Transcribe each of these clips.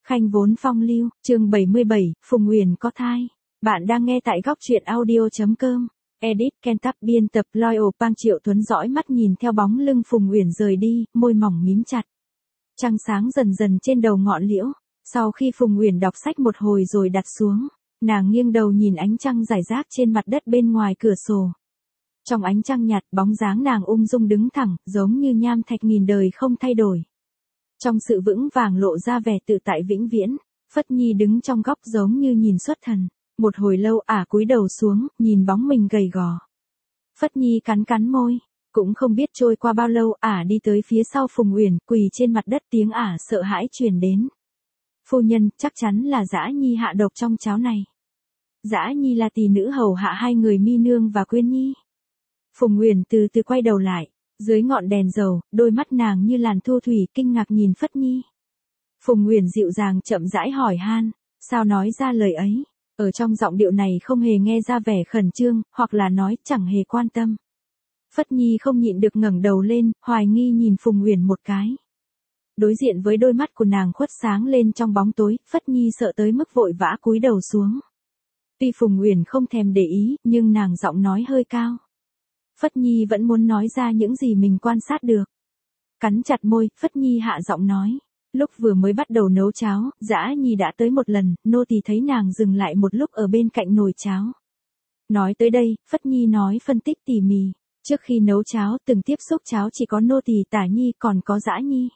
Khanh vốn phong lưu, chương 77, Phùng Uyển có thai. Bạn đang nghe tại góc truyện audio.com. Edit Kentup biên tập Loyal Pang Triệu Tuấn dõi mắt nhìn theo bóng lưng Phùng Uyển rời đi, môi mỏng mím chặt. Trăng sáng dần dần trên đầu ngọn liễu. Sau khi Phùng Uyển đọc sách một hồi rồi đặt xuống, nàng nghiêng đầu nhìn ánh trăng rải rác trên mặt đất bên ngoài cửa sổ. Trong ánh trăng nhạt, bóng dáng nàng ung dung đứng thẳng, giống như nham thạch nghìn đời không thay đổi. Trong sự vững vàng lộ ra vẻ tự tại vĩnh viễn, Phất Nhi đứng trong góc giống như nhìn xuất thần. Một hồi lâu cúi đầu xuống, nhìn bóng mình gầy gò. Phất Nhi cắn cắn môi, cũng không biết trôi qua bao lâu đi tới phía sau Phùng Uyển, quỳ trên mặt đất, tiếng sợ hãi truyền đến. Phu nhân, chắc chắn là Dã Nhi hạ độc trong cháo này. Dã Nhi là tỳ nữ hầu hạ hai người Mi Nương và Quyên Nhi. Phùng Uyển từ từ quay đầu lại. Dưới ngọn đèn dầu, đôi mắt nàng như làn thu thủy, kinh ngạc nhìn Phất Nhi. Phùng Uyển dịu dàng chậm rãi hỏi han, sao nói ra lời ấy? Ở trong giọng điệu này không hề nghe ra vẻ khẩn trương, hoặc là nói chẳng hề quan tâm. Phất Nhi không nhịn được ngẩng đầu lên, hoài nghi nhìn Phùng Uyển một cái. Đối diện với đôi mắt của nàng khuất sáng lên trong bóng tối, Phất Nhi sợ tới mức vội vã cúi đầu xuống. Tuy Phùng Uyển không thèm để ý, nhưng nàng giọng nói hơi cao. Phất Nhi vẫn muốn nói ra những gì mình quan sát được. Cắn chặt môi, Phất Nhi hạ giọng nói. Lúc vừa mới bắt đầu nấu cháo, Dã Nhi đã tới một lần, nô tỳ thấy nàng dừng lại một lúc ở bên cạnh nồi cháo. Nói tới đây, Phất Nhi nói phân tích tỉ mỉ. Trước khi nấu cháo, từng tiếp xúc cháo chỉ có nô tỳ Tả Nhi, còn có Dã Nhi.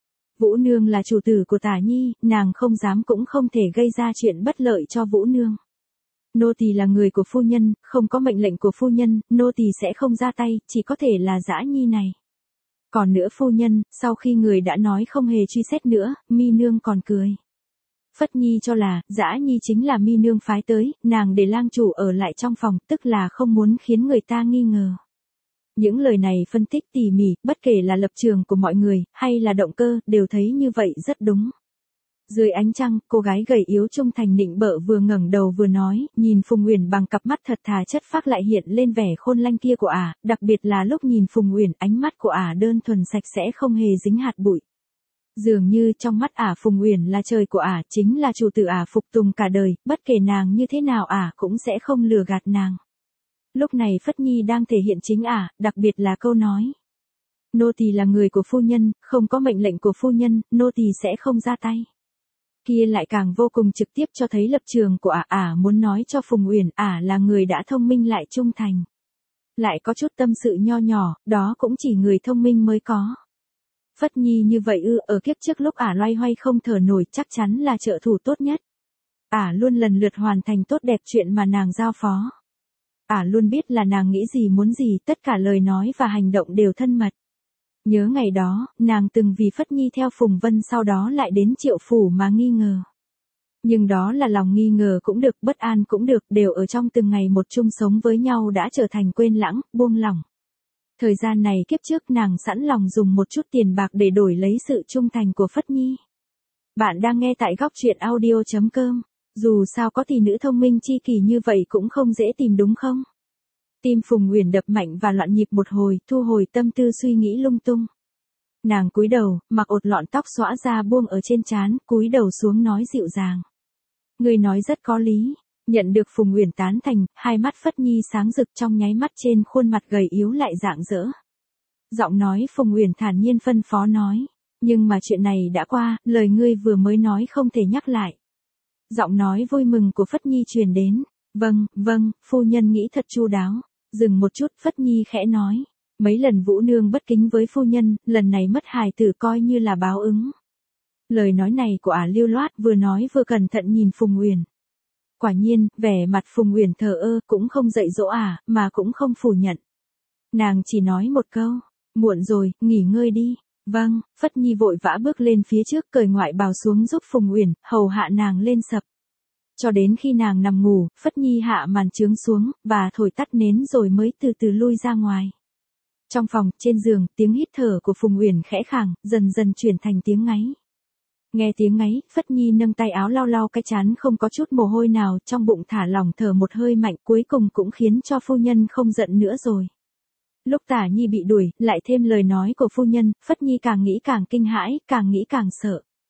Vũ Nương là chủ tử của Tả Nhi, nàng không dám cũng không thể gây ra chuyện bất lợi cho Vũ Nương. Nô tỳ là người của phu nhân, không có mệnh lệnh của phu nhân, nô tỳ sẽ không ra tay, chỉ có thể là Dã Nhi này. Còn nữa phu nhân, sau khi người đã nói không hề truy xét nữa, Mi Nương còn cười. Phất Nhi cho là, Dã Nhi chính là Mi Nương phái tới, nàng để lang chủ ở lại trong phòng, tức là không muốn khiến người ta nghi ngờ. Những lời này phân tích tỉ mỉ, bất kể là lập trường của mọi người, hay là động cơ, đều thấy như vậy rất đúng. Dưới ánh trăng, cô gái gầy yếu trung thành nịnh bợ vừa ngẩng đầu vừa nói, nhìn Phùng Uyển bằng cặp mắt thật thà chất phác lại hiện lên vẻ khôn lanh kia của đặc biệt là lúc nhìn Phùng Uyển, ánh mắt của đơn thuần sạch sẽ không hề dính hạt bụi. Dường như trong mắt Phùng Uyển là trời của chính là chủ tử phục tùng cả đời, bất kể nàng như thế nào cũng sẽ không lừa gạt nàng. Lúc này Phất Nhi đang thể hiện chính đặc biệt là câu nói. Nô tỳ là người của phu nhân, không có mệnh lệnh của phu nhân, nô tỳ sẽ không ra tay. Kia lại càng vô cùng trực tiếp cho thấy lập trường của muốn nói cho Phùng Uyển là người đã thông minh lại trung thành. Lại có chút tâm sự nho nhỏ, đó cũng chỉ người thông minh mới có. Phất Nhi như vậy ở kiếp trước lúc loay hoay không thở nổi chắc chắn là trợ thủ tốt nhất. Luôn lần lượt hoàn thành tốt đẹp chuyện mà nàng giao phó. Luôn biết là nàng nghĩ gì muốn gì, tất cả lời nói và hành động đều thân mật. Nhớ ngày đó, nàng từng vì Phất Nhi theo Phùng Vân sau đó lại đến Triệu phủ mà nghi ngờ. Nhưng đó là lòng nghi ngờ cũng được, bất an cũng được, đều ở trong từng ngày một chung sống với nhau đã trở thành quên lãng, buông lỏng. Thời gian này kiếp trước nàng sẵn lòng dùng một chút tiền bạc để đổi lấy sự trung thành của Phất Nhi. Bạn đang nghe tại góc truyện audio.com. Dù sao có tỷ nữ thông minh chi kỷ như vậy cũng không dễ tìm đúng không? Tim Phùng Uyển đập mạnh và loạn nhịp một hồi, thu hồi tâm tư suy nghĩ lung tung. Nàng cúi đầu, mặc ột lọn tóc xõa ra buông ở trên trán, cúi đầu xuống nói dịu dàng. Người nói rất có lý. Nhận được Phùng Uyển tán thành, hai mắt Phất Nhi sáng rực trong nháy mắt, trên khuôn mặt gầy yếu lại rạng rỡ. Giọng nói Phùng Uyển thản nhiên phân phó nói. Nhưng mà chuyện này đã qua, lời ngươi vừa mới nói không thể nhắc lại. Giọng nói vui mừng của Phất Nhi truyền đến. Vâng, phu nhân nghĩ thật chu đáo. Dừng một chút, Phất Nhi khẽ nói. Mấy lần Vũ Nương bất kính với phu nhân, lần này mất hài tử coi như là báo ứng. Lời nói này của lưu loát, vừa nói vừa cẩn thận nhìn Phùng Uyển. Quả nhiên, vẻ mặt Phùng Uyển thờ ơ, cũng không dạy dỗ mà cũng không phủ nhận. Nàng chỉ nói một câu. Muộn rồi, nghỉ ngơi đi. Vâng, Phất Nhi vội vã bước lên phía trước, cởi ngoại bào xuống giúp Phùng Uyển, hầu hạ nàng lên sập. Cho đến khi nàng nằm ngủ, Phất Nhi hạ màn chướng xuống, và thổi tắt nến rồi mới từ từ lui ra ngoài. Trong phòng, trên giường, tiếng hít thở của Phùng Uyển khẽ khàng, dần dần chuyển thành tiếng ngáy. Nghe tiếng ngáy, Phất Nhi nâng tay áo lau lau cái trán không có chút mồ hôi nào, trong bụng thả lỏng thở một hơi mạnh, cuối cùng cũng khiến cho phu nhân không giận nữa rồi. Lúc Tả Nhi bị đuổi, lại thêm lời nói của phu nhân, Phất Nhi càng nghĩ càng kinh hãi, càng nghĩ càng sợ.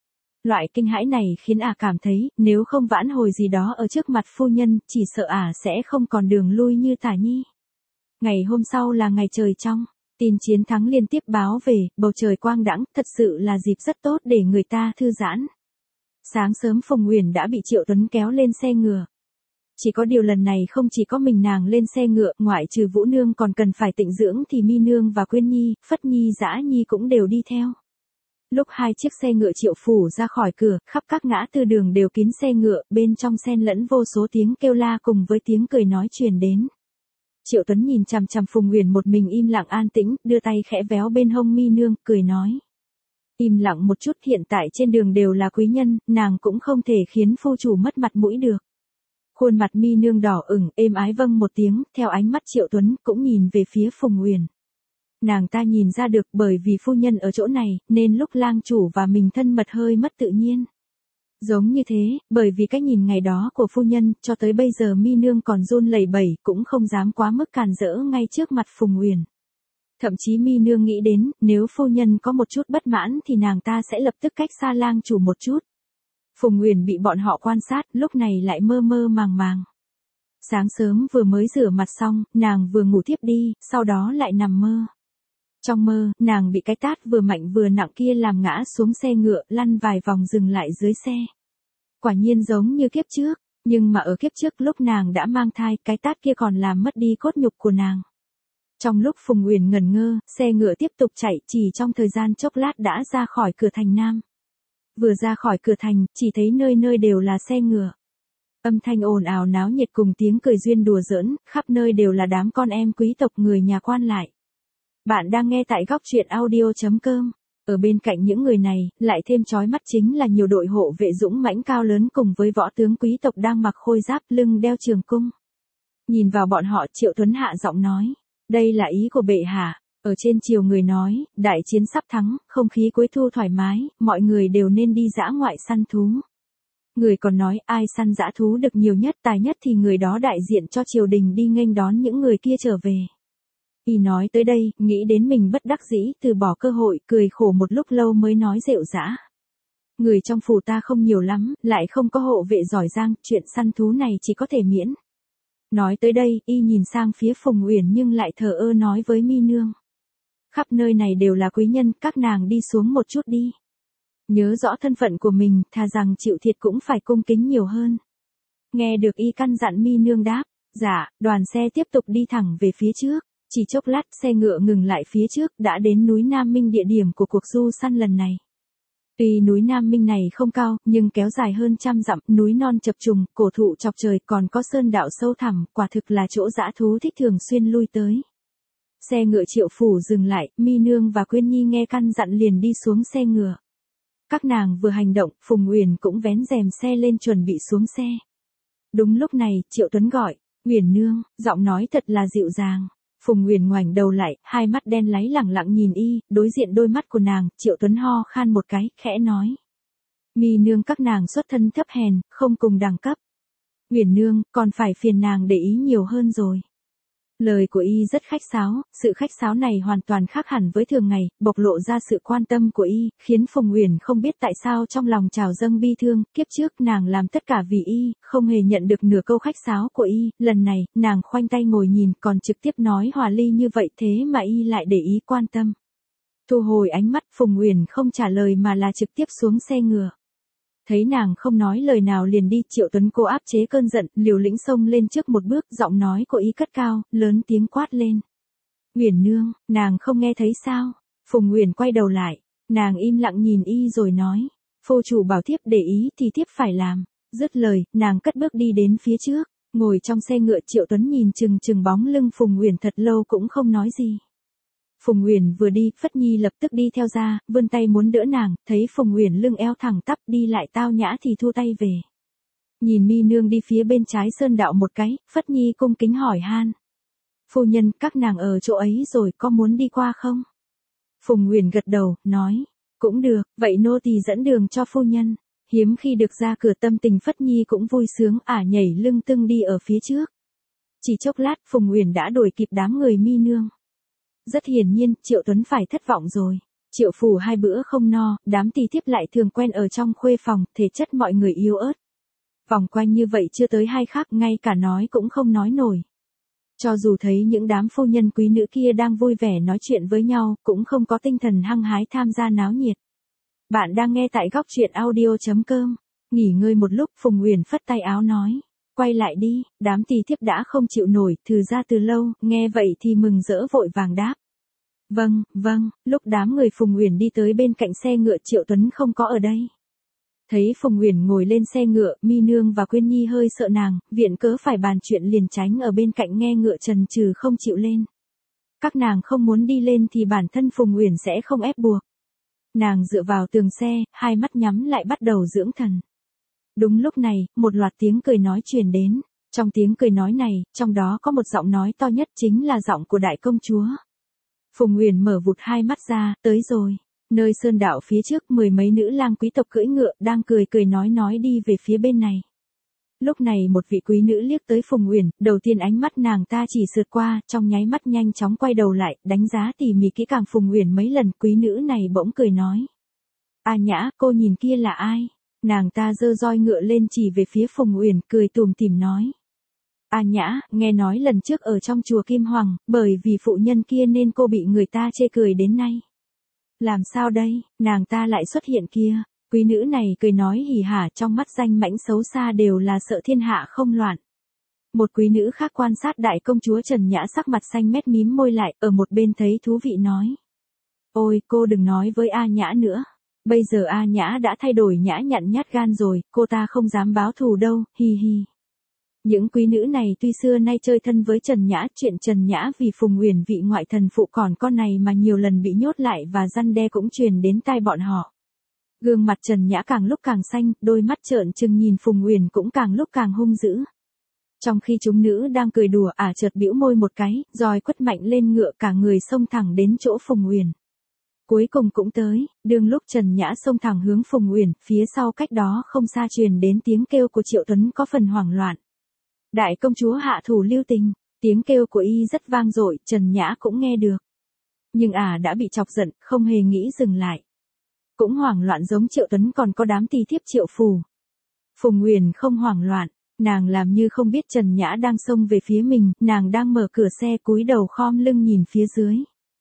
Loại kinh hãi này khiến cảm thấy, nếu không vãn hồi gì đó ở trước mặt phu nhân, chỉ sợ sẽ không còn đường lui như Tả Nhi. Ngày hôm sau là ngày trời trong. Tin chiến thắng liên tiếp báo về, bầu trời quang đãng, thật sự là dịp rất tốt để người ta thư giãn. Sáng sớm Phùng Uyển đã bị Triệu Tuấn kéo lên xe ngựa. Chỉ có điều lần này không chỉ có mình nàng lên xe ngựa, ngoại trừ Vũ Nương còn cần phải tịnh dưỡng thì Mi Nương và Quyên Nhi, Phất Nhi, Dã Nhi cũng đều đi theo. Lúc hai chiếc xe ngựa Triệu phủ ra khỏi cửa, khắp các ngã tư đường đều kín xe ngựa, bên trong xen lẫn vô số tiếng kêu la cùng với tiếng cười nói truyền đến. Triệu Tuấn nhìn chằm chằm Phùng Uyển một mình im lặng an tĩnh, đưa tay khẽ véo bên hông Mi Nương, cười nói. Im lặng một chút, hiện tại trên đường đều là quý nhân, nàng cũng không thể khiến phu chủ mất mặt mũi được. Khuôn mặt Mi Nương đỏ ửng, êm ái vâng một tiếng, theo ánh mắt Triệu Tuấn cũng nhìn về phía Phùng Uyển. Nàng ta nhìn ra được, bởi vì phu nhân ở chỗ này, nên lúc lang chủ và mình thân mật hơi mất tự nhiên. Giống như thế, bởi vì cách nhìn ngày đó của phu nhân, cho tới bây giờ Mi Nương còn run lẩy bẩy, cũng không dám quá mức càn rỡ ngay trước mặt Phùng Uyển. Thậm chí Mi Nương nghĩ đến, nếu phu nhân có một chút bất mãn thì nàng ta sẽ lập tức cách xa lang chủ một chút. Phùng Uyển bị bọn họ quan sát, lúc này lại mơ mơ màng màng. Sáng sớm vừa mới rửa mặt xong, nàng vừa ngủ thiếp đi, sau đó lại nằm mơ. Trong mơ, nàng bị cái tát vừa mạnh vừa nặng kia làm ngã xuống xe ngựa, lăn vài vòng dừng lại dưới xe. Quả nhiên giống như kiếp trước, nhưng mà ở kiếp trước lúc nàng đã mang thai, cái tát kia còn làm mất đi cốt nhục của nàng. Trong lúc Phùng Uyển ngẩn ngơ, xe ngựa tiếp tục chạy, chỉ trong thời gian chốc lát đã ra khỏi cửa thành Nam. Vừa ra khỏi cửa thành, chỉ thấy nơi nơi đều là xe ngựa. Âm thanh ồn ào náo nhiệt cùng tiếng cười duyên đùa giỡn, khắp nơi đều là đám con em quý tộc người nhà quan lại. Bạn đang nghe tại góc truyện audio.com. Ở bên cạnh những người này, lại thêm chói mắt chính là nhiều đội hộ vệ dũng mãnh cao lớn cùng với võ tướng quý tộc đang mặc khôi giáp, lưng đeo trường cung. Nhìn vào bọn họ, Triệu Tuấn hạ giọng nói, đây là ý của bệ hạ. Ở trên triều người nói, đại chiến sắp thắng, không khí cuối thu thoải mái, mọi người đều nên đi dã ngoại săn thú. Người còn nói, ai săn dã thú được nhiều nhất, tài nhất thì người đó đại diện cho triều đình đi nghênh đón những người kia trở về. Y nói tới đây, nghĩ đến mình bất đắc dĩ, từ bỏ cơ hội, cười khổ một lúc lâu mới nói rệu rã. Người trong phủ ta không nhiều lắm, lại không có hộ vệ giỏi giang, chuyện săn thú này chỉ có thể miễn. Nói tới đây, Y nhìn sang phía Phùng Uyển nhưng lại thờ ơ nói với Mi Nương. Khắp nơi này đều là quý nhân, các nàng đi xuống một chút đi. Nhớ rõ thân phận của mình, thà rằng chịu thiệt cũng phải cung kính nhiều hơn. Nghe được Y căn dặn, Mi Nương đáp, dạ, đoàn xe tiếp tục đi thẳng về phía trước. Chỉ chốc lát, xe ngựa ngừng lại phía trước, đã đến núi Nam Minh, địa điểm của cuộc du săn lần này. Tuy núi Nam Minh này không cao, nhưng kéo dài hơn 100 dặm, núi non chập trùng, cổ thụ chọc trời, còn có sơn đạo sâu thẳm, quả thực là chỗ dã thú thích thường xuyên lui tới. Xe ngựa Triệu phủ dừng lại, Mi Nương và Quyên Nhi nghe căn dặn liền đi xuống xe ngựa. Các nàng vừa hành động, Phùng Uyển cũng vén rèm xe lên chuẩn bị xuống xe. Đúng lúc này, Triệu Tuấn gọi, Uyển nương, giọng nói thật là dịu dàng. Phùng Uyển ngoảnh đầu lại, hai mắt đen láy lẳng lặng nhìn Y, đối diện đôi mắt của nàng, Triệu Tuấn ho khan một cái, khẽ nói. Mi nương các nàng xuất thân thấp hèn, không cùng đẳng cấp. Uyển nương, còn phải phiền nàng để ý nhiều hơn rồi. Lời của Y rất khách sáo, sự khách sáo này hoàn toàn khác hẳn với thường ngày, bộc lộ ra sự quan tâm của Y, khiến Phùng Uyển không biết tại sao trong lòng trào dâng bi thương, kiếp trước nàng làm tất cả vì Y, không hề nhận được nửa câu khách sáo của Y, lần này, nàng khoanh tay ngồi nhìn còn trực tiếp nói hòa ly như vậy thế mà Y lại để ý quan tâm. Thu hồi ánh mắt, Phùng Uyển không trả lời mà là trực tiếp xuống xe ngựa. Thấy nàng không nói lời nào liền đi, Triệu Tuấn cố áp chế cơn giận, liều lĩnh xông lên trước một bước, giọng nói của Y cất cao, lớn tiếng quát lên. Uyển nương, nàng không nghe thấy sao? Phùng Uyển quay đầu lại, nàng im lặng nhìn Y rồi nói, phu chủ bảo thiếp để ý thì thiếp phải làm. Dứt lời, nàng cất bước đi đến phía trước, ngồi trong xe ngựa. Triệu Tuấn nhìn chừng chừng bóng lưng Phùng Uyển thật lâu cũng không nói gì. Phùng Uyển vừa đi, Phất Nhi lập tức đi theo ra, vươn tay muốn đỡ nàng, thấy Phùng Uyển lưng eo thẳng tắp đi lại tao nhã thì thu tay về. Nhìn Mi nương đi phía bên trái sơn đạo một cái, Phất Nhi cung kính hỏi han. Phu nhân, các nàng ở chỗ ấy rồi, có muốn đi qua không? Phùng Uyển gật đầu, nói, cũng được, vậy nô tỳ dẫn đường cho phu nhân. Hiếm khi được ra cửa, tâm tình Phất Nhi cũng vui sướng, nhảy lưng tưng đi ở phía trước. Chỉ chốc lát, Phùng Uyển đã đuổi kịp đám người Mi nương. Rất hiển nhiên, Triệu Tuấn phải thất vọng rồi. Triệu Phủ hai bữa không no, đám tỳ thiếp lại thường quen ở trong khuê phòng, thể chất mọi người yếu ớt. Vòng quanh như vậy chưa tới 2 khắc, ngay cả nói cũng không nói nổi. Cho dù thấy những đám phu nhân quý nữ kia đang vui vẻ nói chuyện với nhau, cũng không có tinh thần hăng hái tham gia náo nhiệt. Bạn đang nghe tại góc truyện audio.com. Nghỉ ngơi một lúc, Phùng Uyển phất tay áo nói. Quay lại đi, đám tỳ thiếp đã không chịu nổi, thừ ra từ lâu, nghe vậy thì mừng rỡ vội vàng đáp. Vâng, vâng, lúc đám người Phùng Uyển đi tới bên cạnh xe ngựa Triệu Tuấn không có ở đây. Thấy Phùng Uyển ngồi lên xe ngựa, Mi Nương và Quyên Nhi hơi sợ nàng, viện cớ phải bàn chuyện liền tránh ở bên cạnh nghe ngựa chần chừ không chịu lên. Các nàng không muốn đi lên thì bản thân Phùng Uyển sẽ không ép buộc. Nàng dựa vào tường xe, hai mắt nhắm lại bắt đầu dưỡng thần. Đúng lúc này, một loạt tiếng cười nói truyền đến. Trong tiếng cười nói này, trong đó có một giọng nói to nhất chính là giọng của đại công chúa. Phùng Uyển mở vụt hai mắt ra, tới rồi. Nơi sơn đạo phía trước 10 mấy nữ lang quý tộc cưỡi ngựa đang cười cười nói đi về phía bên này. Lúc này một vị quý nữ liếc tới Phùng Uyển, đầu tiên ánh mắt nàng ta chỉ sượt qua, trong nháy mắt nhanh chóng quay đầu lại, đánh giá tỉ mỉ kỹ càng Phùng Uyển mấy lần, quý nữ này bỗng cười nói. A Nhã, cô nhìn kia là ai? Nàng ta giơ roi ngựa lên chỉ về phía Phùng Uyển, cười tủm tỉm nói. A Nhã, nghe nói lần trước ở trong chùa Kim Hoàng, bởi vì phụ nhân kia nên cô bị người ta chê cười đến nay. Làm sao đây, nàng ta lại xuất hiện kia, quý nữ này cười nói hỉ hả, trong mắt danh mãnh xấu xa đều là sợ thiên hạ không loạn. Một quý nữ khác quan sát đại công chúa Trần Nhã sắc mặt xanh mét mím môi lại, ở một bên thấy thú vị nói. Ôi, cô đừng nói với A Nhã nữa. Bây giờ A Nhã đã thay đổi nhã nhặn nhát gan rồi, cô ta không dám báo thù đâu, hi hi. Những quý nữ này tuy xưa nay chơi thân với Trần Nhã, chuyện Trần Nhã vì Phùng Uyển vị ngoại thần phụ còn con này mà nhiều lần bị nhốt lại và răn đe cũng truyền đến tai bọn họ. Gương mặt Trần Nhã càng lúc càng xanh, đôi mắt trợn trừng nhìn Phùng Uyển cũng càng lúc càng hung dữ. Trong khi chúng nữ đang cười đùa, chợt bĩu môi một cái, roi quất mạnh lên ngựa, cả người xông thẳng đến chỗ Phùng Uyển. Cuối cùng cũng tới, đương lúc Trần Nhã xông thẳng hướng Phùng Uyển, phía sau cách đó không xa truyền đến tiếng kêu của Triệu Tuấn có phần hoảng loạn. Đại công chúa hạ thủ lưu tình, tiếng kêu của y rất vang dội, Trần Nhã cũng nghe được. Nhưng đã bị chọc giận, không hề nghĩ dừng lại. Cũng hoảng loạn giống Triệu Tuấn còn có đám tỳ thiếp Triệu Phủ. Phùng Uyển không hoảng loạn, nàng làm như không biết Trần Nhã đang xông về phía mình, nàng đang mở cửa xe cúi đầu khom lưng nhìn phía dưới.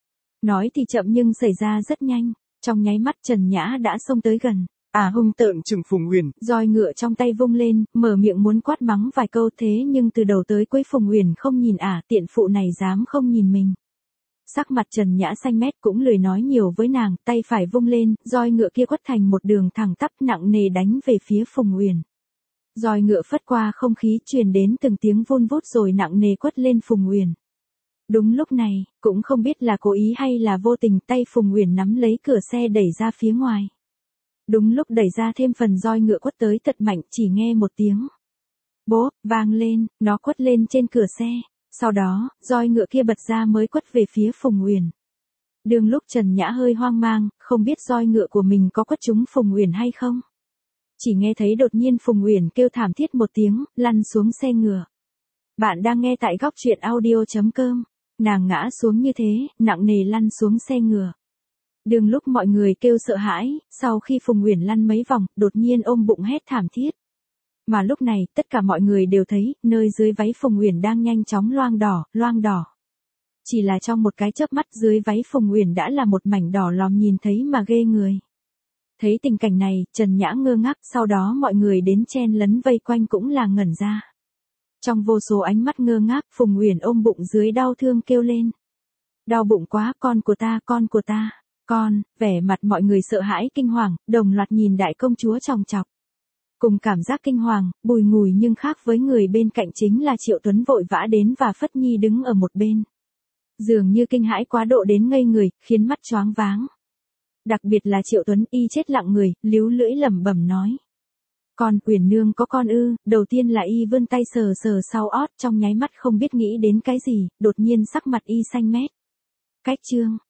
Nói thì chậm nhưng xảy ra rất nhanh, trong nháy mắt Trần Nhã đã xông tới gần. Hung tợn chừng Phùng Uyển, roi ngựa trong tay vung lên, mở miệng muốn quát mắng vài câu thế nhưng từ đầu tới cuối Phùng Uyển không nhìn tiện phụ này dám không nhìn mình. Sắc mặt Trần Nhã xanh mét cũng lười nói nhiều với nàng, tay phải vung lên, roi ngựa kia quất thành một đường thẳng tắp nặng nề đánh về phía Phùng Uyển. Roi ngựa phất qua không khí truyền đến từng tiếng vun vút rồi nặng nề quất lên Phùng Uyển. Đúng lúc này, cũng không biết là cố ý hay là vô tình, tay Phùng Uyển nắm lấy cửa xe đẩy ra phía ngoài. Đúng lúc đẩy ra thêm phần roi ngựa quất tới thật mạnh, chỉ nghe một tiếng bốp vang lên, nó quất lên trên cửa xe. Sau đó, roi ngựa kia bật ra mới quất về phía Phùng Uyển. Đương lúc Trần Nhã hơi hoang mang, không biết roi ngựa của mình có quất trúng Phùng Uyển hay không. Chỉ nghe thấy đột nhiên Phùng Uyển kêu thảm thiết một tiếng, lăn xuống xe ngựa. Bạn đang nghe tại góc truyện audio.com. Nàng ngã xuống như thế, nặng nề lăn xuống xe ngựa. Đương lúc mọi người kêu sợ hãi, sau khi Phùng Uyển lăn mấy vòng, đột nhiên ôm bụng hét thảm thiết. Mà lúc này, tất cả mọi người đều thấy, nơi dưới váy Phùng Uyển đang nhanh chóng loang đỏ. Chỉ là trong một cái chớp mắt dưới váy Phùng Uyển đã là một mảnh đỏ lòm nhìn thấy mà ghê người. Thấy tình cảnh này, Trần Nhã ngơ ngác, sau đó mọi người đến chen lấn vây quanh cũng là ngẩn ra. Trong vô số ánh mắt ngơ ngác, Phùng Uyển ôm bụng dưới đau thương kêu lên. Đau bụng quá, con của ta, con, vẻ mặt mọi người sợ hãi kinh hoàng, đồng loạt nhìn đại công chúa chòng chọc. Cùng cảm giác kinh hoàng, bùi ngùi nhưng khác với người bên cạnh chính là Triệu Tuấn vội vã đến và Phất Nhi đứng ở một bên. Dường như kinh hãi quá độ đến ngây người, khiến mắt choáng váng. Đặc biệt là Triệu Tuấn, y chết lặng người, líu lưỡi lẩm bẩm nói. Con, Uyển nương có con ư? Đầu tiên là y vươn tay sờ sau ót, trong nháy mắt không biết nghĩ đến cái gì, đột nhiên sắc mặt y xanh mét. Cách chương